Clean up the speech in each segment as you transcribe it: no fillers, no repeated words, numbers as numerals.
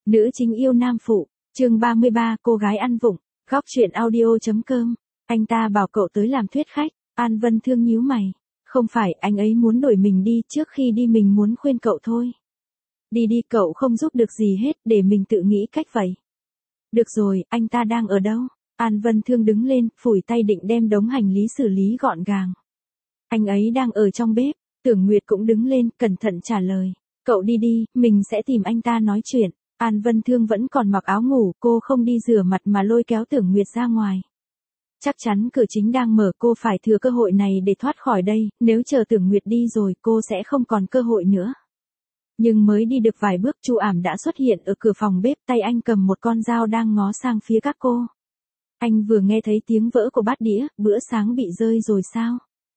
Nữ chính yêu nam phụ, chương 33, cô gái ăn vụng, góc chuyện audio.com. Anh ta bảo cậu tới làm thuyết khách, An Vân Thương nhíu mày. Không phải, anh ấy muốn đuổi mình đi, trước khi đi mình muốn khuyên cậu thôi. Đi đi, cậu không giúp được gì hết, để mình tự nghĩ cách vậy. Được rồi, anh ta đang ở đâu? An Vân Thương đứng lên, phủi tay định đem đống hành lý xử lý gọn gàng. Anh ấy đang ở trong bếp. Tưởng Nguyệt cũng đứng lên, cẩn thận trả lời. Cậu đi đi, mình sẽ tìm anh ta nói chuyện. An Vân Thương vẫn còn mặc áo ngủ, cô không đi rửa mặt mà lôi kéo Tưởng Nguyệt ra ngoài. Chắc chắn cửa chính đang mở, cô phải thừa cơ hội này để thoát khỏi đây, nếu chờ Tưởng Nguyệt đi rồi cô sẽ không còn cơ hội nữa. Nhưng mới đi được vài bước, Chu Ảm đã xuất hiện ở cửa phòng bếp, tay anh cầm một con dao đang ngó sang phía các cô. Anh vừa nghe thấy tiếng vỡ của bát đĩa, bữa sáng bị rơi rồi sao?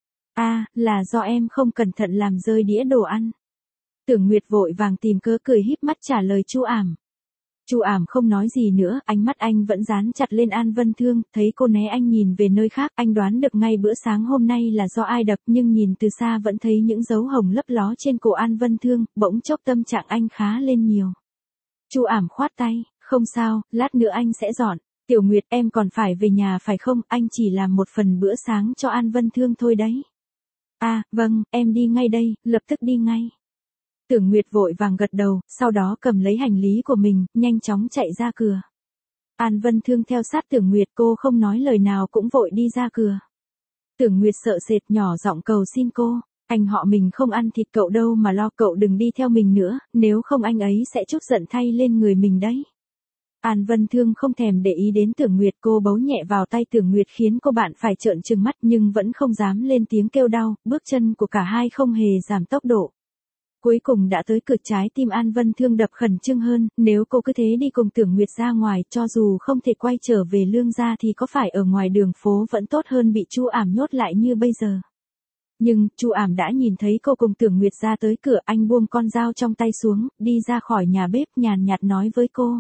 À, là do em không cẩn thận làm rơi đĩa đồ ăn. Tưởng Nguyệt vội vàng tìm cớ cười híp mắt trả lời Chu Ảm. Chu Ảm không nói gì nữa, ánh mắt anh vẫn dán chặt lên An Vân Thương, thấy cô né anh nhìn về nơi khác, anh đoán được ngay bữa sáng hôm nay là do ai đập, nhưng nhìn từ xa vẫn thấy những dấu hồng lấp ló trên cổ An Vân Thương, bỗng chốc tâm trạng anh khá lên nhiều. Chu Ảm khoát tay, không sao, lát nữa anh sẽ dọn. Tiểu Nguyệt, em còn phải về nhà phải không, anh chỉ làm một phần bữa sáng cho An Vân Thương thôi đấy. À, vâng, em đi ngay đây, lập tức đi ngay. Tưởng Nguyệt vội vàng gật đầu, sau đó cầm lấy hành lý của mình, nhanh chóng chạy ra cửa. An Vân Thương theo sát Tưởng Nguyệt, cô không nói lời nào cũng vội đi ra cửa. Tưởng Nguyệt sợ sệt nhỏ giọng cầu xin cô, anh họ mình không ăn thịt cậu đâu mà lo, cậu đừng đi theo mình nữa, nếu không anh ấy sẽ trút giận thay lên người mình đấy. An Vân Thương không thèm để ý đến Tưởng Nguyệt, cô bấu nhẹ vào tay Tưởng Nguyệt khiến cô bạn phải trợn trừng mắt nhưng vẫn không dám lên tiếng kêu đau, bước chân của cả hai không hề giảm tốc độ. Cuối cùng đã tới cửa, trái tim An Vân Thương đập khẩn trương hơn, nếu cô cứ thế đi cùng Tưởng Nguyệt ra ngoài, cho dù không thể quay trở về Lương gia thì có phải ở ngoài đường phố vẫn tốt hơn bị Chu Ảm nhốt lại như bây giờ. Nhưng, Chu Ảm đã nhìn thấy cô cùng Tưởng Nguyệt ra tới cửa, anh buông con dao trong tay xuống, đi ra khỏi nhà bếp nhàn nhạt nói với cô.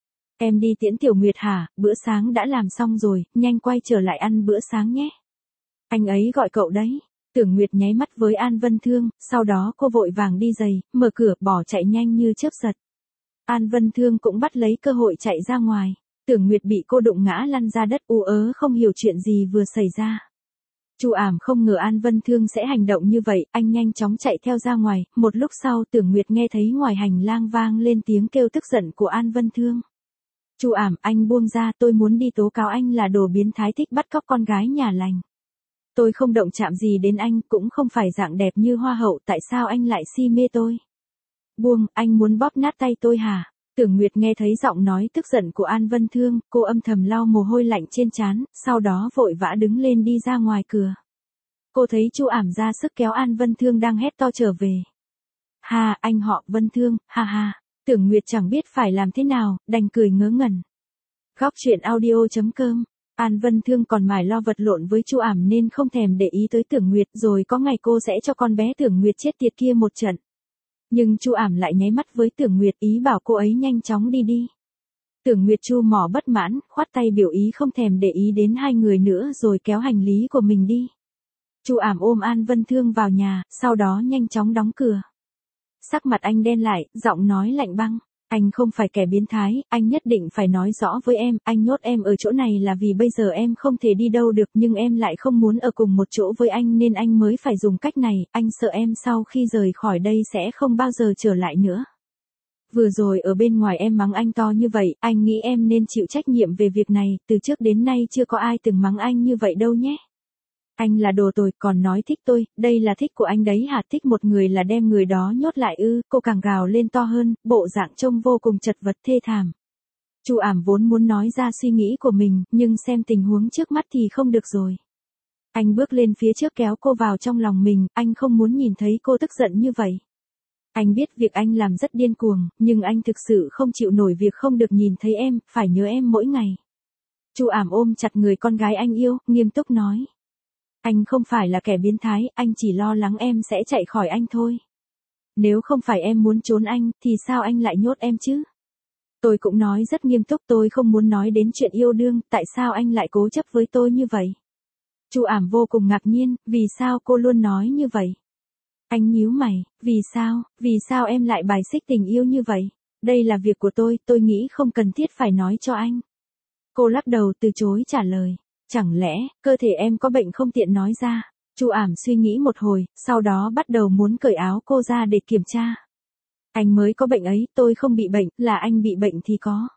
Em đi tiễn Tiểu Nguyệt hả, bữa sáng đã làm xong rồi, nhanh quay trở lại ăn bữa sáng nhé. Anh ấy gọi cậu đấy. Tưởng Nguyệt nháy mắt với An Vân Thương, sau đó cô vội vàng đi giày, mở cửa, bỏ chạy nhanh như chớp giật. An Vân Thương cũng bắt lấy cơ hội chạy ra ngoài. Tưởng Nguyệt bị cô đụng ngã lăn ra đất ú ớ không hiểu chuyện gì vừa xảy ra. Chu Ảm không ngờ An Vân Thương sẽ hành động như vậy, anh nhanh chóng chạy theo ra ngoài, một lúc sau Tưởng Nguyệt nghe thấy ngoài hành lang vang lên tiếng kêu tức giận của An Vân Thương. Chu Ảm, anh buông ra, tôi muốn đi tố cáo anh là đồ biến thái thích bắt cóc con gái nhà lành. Tôi không động chạm gì đến anh, cũng không phải dạng đẹp như hoa hậu, tại sao anh lại si mê tôi? Buông, anh muốn bóp nát tay tôi hả? Tưởng Nguyệt nghe thấy giọng nói tức giận của An Vân Thương, cô âm thầm lau mồ hôi lạnh trên trán, sau đó vội vã đứng lên đi ra ngoài cửa. Cô thấy Chu Ảm ra sức kéo An Vân Thương đang hét to trở về. Ha, anh họ Vân Thương, ha ha. Tưởng Nguyệt chẳng biết phải làm thế nào, đành cười ngớ ngẩn. Góc chuyện audio.com. An Vân Thương còn mải lo vật lộn với Chu Ảm nên không thèm để ý tới Tưởng Nguyệt, rồi có ngày cô sẽ cho con bé Tưởng Nguyệt chết tiệt kia một trận. Nhưng Chu Ảm lại nháy mắt với Tưởng Nguyệt, ý bảo cô ấy nhanh chóng đi đi. Tưởng Nguyệt chu mỏ bất mãn, khoát tay biểu ý không thèm để ý đến hai người nữa rồi kéo hành lý của mình đi. Chu Ảm ôm An Vân Thương vào nhà, sau đó nhanh chóng đóng cửa. Sắc mặt anh đen lại, giọng nói lạnh băng. Anh không phải kẻ biến thái, anh nhất định phải nói rõ với em, anh nhốt em ở chỗ này là vì bây giờ em không thể đi đâu được nhưng em lại không muốn ở cùng một chỗ với anh nên anh mới phải dùng cách này, anh sợ em sau khi rời khỏi đây sẽ không bao giờ trở lại nữa. Vừa rồi ở bên ngoài em mắng anh to như vậy, anh nghĩ em nên chịu trách nhiệm về việc này, từ trước đến nay chưa có ai từng mắng anh như vậy đâu nhé. Anh là đồ tồi, còn nói thích tôi, đây là thích của anh đấy hả? Thích một người là đem người đó nhốt lại ư? Cô càng gào lên to hơn, bộ dạng trông vô cùng chật vật thê thảm. Chu Ảm vốn muốn nói ra suy nghĩ của mình, nhưng xem tình huống trước mắt thì không được rồi. Anh bước lên phía trước kéo cô vào trong lòng mình, anh không muốn nhìn thấy cô tức giận như vậy. Anh biết việc anh làm rất điên cuồng, nhưng anh thực sự không chịu nổi việc không được nhìn thấy em, phải nhớ em mỗi ngày. Chu Ảm ôm chặt người con gái anh yêu, nghiêm túc nói. Anh không phải là kẻ biến thái, anh chỉ lo lắng em sẽ chạy khỏi anh thôi. Nếu không phải em muốn trốn anh, thì sao anh lại nhốt em chứ? Tôi cũng nói rất nghiêm túc, tôi không muốn nói đến chuyện yêu đương, tại sao anh lại cố chấp với tôi như vậy? Chu Ảm vô cùng ngạc nhiên, vì sao cô luôn nói như vậy? Anh nhíu mày, vì sao em lại bài xích tình yêu như vậy? Đây là việc của tôi nghĩ không cần thiết phải nói cho anh. Cô lắc đầu từ chối trả lời. Chẳng lẽ, cơ thể em có bệnh không tiện nói ra? Chu Ảm suy nghĩ một hồi, sau đó bắt đầu muốn cởi áo cô ra để kiểm tra. Anh mới có bệnh ấy, tôi không bị bệnh, là anh bị bệnh thì có.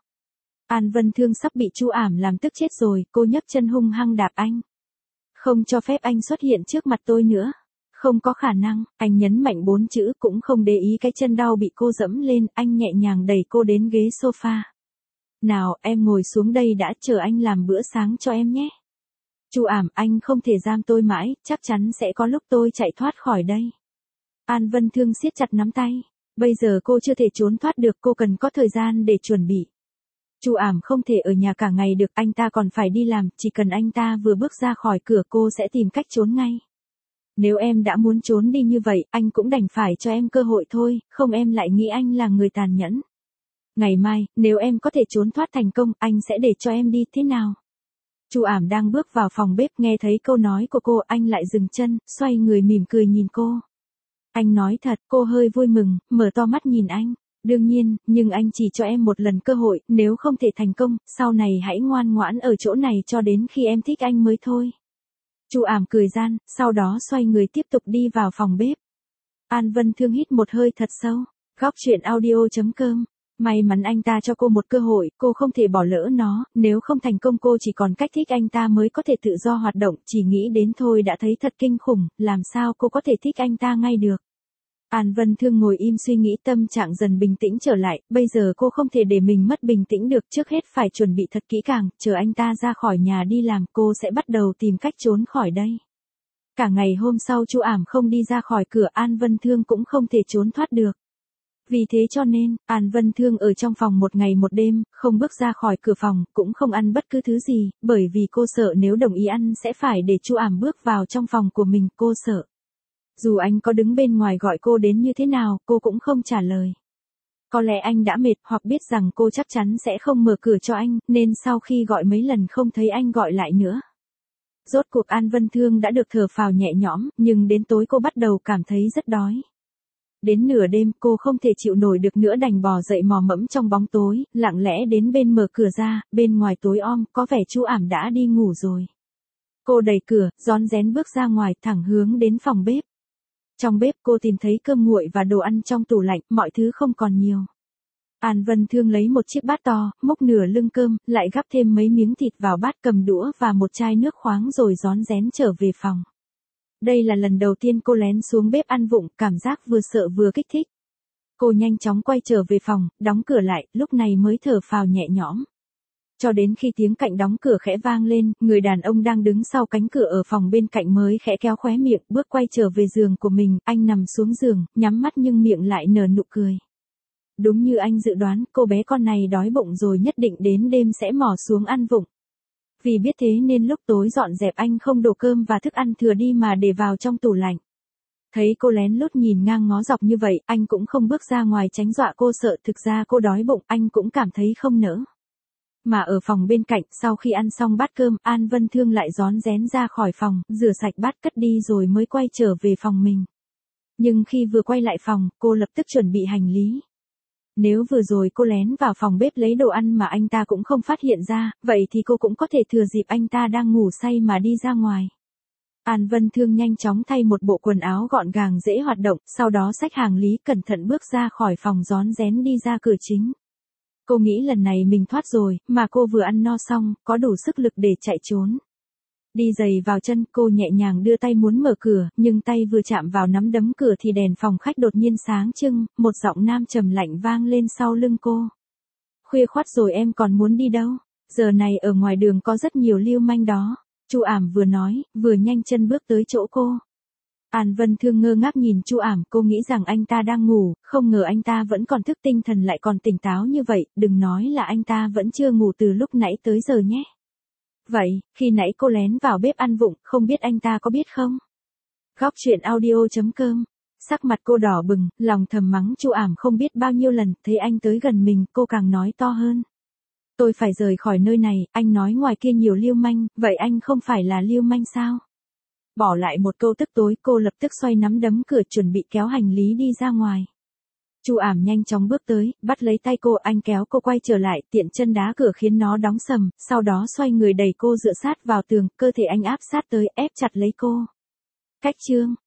An Vân Thương sắp bị Chu Ảm làm tức chết rồi, cô nhấc chân hung hăng đạp anh. Không cho phép anh xuất hiện trước mặt tôi nữa. Không có khả năng, anh nhấn mạnh 4 chữ cũng không để ý cái chân đau bị cô dẫm lên, anh nhẹ nhàng đẩy cô đến ghế sofa. Nào, em ngồi xuống đây đã, chờ anh làm bữa sáng cho em nhé. Chu Ảm, anh không thể giam tôi mãi, chắc chắn sẽ có lúc tôi chạy thoát khỏi đây. An Vân Thương siết chặt nắm tay. Bây giờ cô chưa thể trốn thoát được, cô cần có thời gian để chuẩn bị. Chu Ảm không thể ở nhà cả ngày được, anh ta còn phải đi làm, chỉ cần anh ta vừa bước ra khỏi cửa cô sẽ tìm cách trốn ngay. Nếu em đã muốn trốn đi như vậy, anh cũng đành phải cho em cơ hội thôi, không em lại nghĩ anh là người tàn nhẫn. Ngày mai, nếu em có thể trốn thoát thành công, anh sẽ để cho em đi, thế nào? Chu Ảm đang bước vào phòng bếp, nghe thấy câu nói của cô, anh lại dừng chân, xoay người mỉm cười nhìn cô. Anh nói thật, cô hơi vui mừng, mở to mắt nhìn anh. Đương nhiên, nhưng anh chỉ cho em một lần cơ hội, nếu không thể thành công, sau này hãy ngoan ngoãn ở chỗ này cho đến khi em thích anh mới thôi. Chu Ảm cười gian, sau đó xoay người tiếp tục đi vào phòng bếp. An Vân Thương hít một hơi thật sâu. Góc truyện audio.com. May mắn anh ta cho cô một cơ hội, cô không thể bỏ lỡ nó, nếu không thành công cô chỉ còn cách thích anh ta mới có thể tự do hoạt động, chỉ nghĩ đến thôi đã thấy thật kinh khủng, làm sao cô có thể thích anh ta ngay được. An Vân Thương ngồi im suy nghĩ, tâm trạng dần bình tĩnh trở lại, bây giờ cô không thể để mình mất bình tĩnh được, trước hết phải chuẩn bị thật kỹ càng, chờ anh ta ra khỏi nhà đi làm cô sẽ bắt đầu tìm cách trốn khỏi đây. Cả ngày hôm sau Chu Ảm không đi ra khỏi cửa, An Vân Thương cũng không thể trốn thoát được. Vì thế cho nên, An Vân Thương ở trong phòng một ngày một đêm, không bước ra khỏi cửa phòng, cũng không ăn bất cứ thứ gì, bởi vì cô sợ nếu đồng ý ăn sẽ phải để Chu Ảm bước vào trong phòng của mình, cô sợ. Dù anh có đứng bên ngoài gọi cô đến như thế nào, cô cũng không trả lời. Có lẽ anh đã mệt hoặc biết rằng cô chắc chắn sẽ không mở cửa cho anh, nên sau khi gọi mấy lần không thấy anh gọi lại nữa. Rốt cuộc An Vân Thương đã được thở phào nhẹ nhõm, nhưng đến tối cô bắt đầu cảm thấy rất đói. Đến nửa đêm cô không thể chịu nổi được nữa đành bò dậy mò mẫm trong bóng tối, lặng lẽ đến bên mở cửa ra, bên ngoài tối om, có vẻ Chu Ảm đã đi ngủ rồi. Cô đẩy cửa, rón rén bước ra ngoài, thẳng hướng đến phòng bếp. Trong bếp cô tìm thấy cơm nguội và đồ ăn trong tủ lạnh, mọi thứ không còn nhiều. An Vân Thương lấy một chiếc bát to, múc nửa lưng cơm, lại gắp thêm mấy miếng thịt vào bát, cầm đũa và một chai nước khoáng rồi rón rén trở về phòng. Đây là lần đầu tiên cô lén xuống bếp ăn vụng, cảm giác vừa sợ vừa kích thích. Cô nhanh chóng quay trở về phòng, đóng cửa lại, lúc này mới thở phào nhẹ nhõm. Cho đến khi tiếng cạnh đóng cửa khẽ vang lên, người đàn ông đang đứng sau cánh cửa ở phòng bên cạnh mới khẽ kéo khóe miệng, bước quay trở về giường của mình, anh nằm xuống giường, nhắm mắt nhưng miệng lại nở nụ cười. Đúng như anh dự đoán, cô bé con này đói bụng rồi nhất định đến đêm sẽ mò xuống ăn vụng. Vì biết thế nên lúc tối dọn dẹp anh không đổ cơm và thức ăn thừa đi mà để vào trong tủ lạnh. Thấy cô lén lút nhìn ngang ngó dọc như vậy, anh cũng không bước ra ngoài tránh dọa cô sợ, thực ra cô đói bụng, anh cũng cảm thấy không nỡ. Mà ở phòng bên cạnh, sau khi ăn xong bát cơm, An Vân Thương lại rón rén ra khỏi phòng, rửa sạch bát cất đi rồi mới quay trở về phòng mình. Nhưng khi vừa quay lại phòng, cô lập tức chuẩn bị hành lý. Nếu vừa rồi cô lén vào phòng bếp lấy đồ ăn mà anh ta cũng không phát hiện ra, vậy thì cô cũng có thể thừa dịp anh ta đang ngủ say mà đi ra ngoài. An Vân Thương nhanh chóng thay một bộ quần áo gọn gàng dễ hoạt động, sau đó xách hành lý cẩn thận bước ra khỏi phòng rón rén đi ra cửa chính. Cô nghĩ lần này mình thoát rồi, mà cô vừa ăn no xong, có đủ sức lực để chạy trốn. Đi giày vào chân, cô nhẹ nhàng đưa tay muốn mở cửa, nhưng tay vừa chạm vào nắm đấm cửa thì đèn phòng khách đột nhiên sáng trưng, một giọng nam trầm lạnh vang lên sau lưng cô. Khuya khoắt rồi em còn muốn đi đâu? Giờ này ở ngoài đường có rất nhiều lưu manh đó. Chu Ảm vừa nói, vừa nhanh chân bước tới chỗ cô. An Vân Thương ngơ ngác nhìn Chu Ảm, cô nghĩ rằng anh ta đang ngủ, không ngờ anh ta vẫn còn thức, tinh thần lại còn tỉnh táo như vậy, đừng nói là anh ta vẫn chưa ngủ từ lúc nãy tới giờ nhé. Vậy, khi nãy cô lén vào bếp ăn vụng, không biết anh ta có biết không? Góc truyện audio.com. Sắc mặt cô đỏ bừng, lòng thầm mắng Chu Ảm không biết bao nhiêu lần, thấy anh tới gần mình, cô càng nói to hơn. Tôi phải rời khỏi nơi này, anh nói ngoài kia nhiều lưu manh, vậy anh không phải là lưu manh sao? Bỏ lại một câu tức tối, cô lập tức xoay nắm đấm cửa chuẩn bị kéo hành lý đi ra ngoài. Chu Ảm nhanh chóng bước tới, bắt lấy tay cô, anh kéo cô quay trở lại, tiện chân đá cửa khiến nó đóng sầm, sau đó xoay người đẩy cô dựa sát vào tường, cơ thể anh áp sát tới, ép chặt lấy cô. Cách chương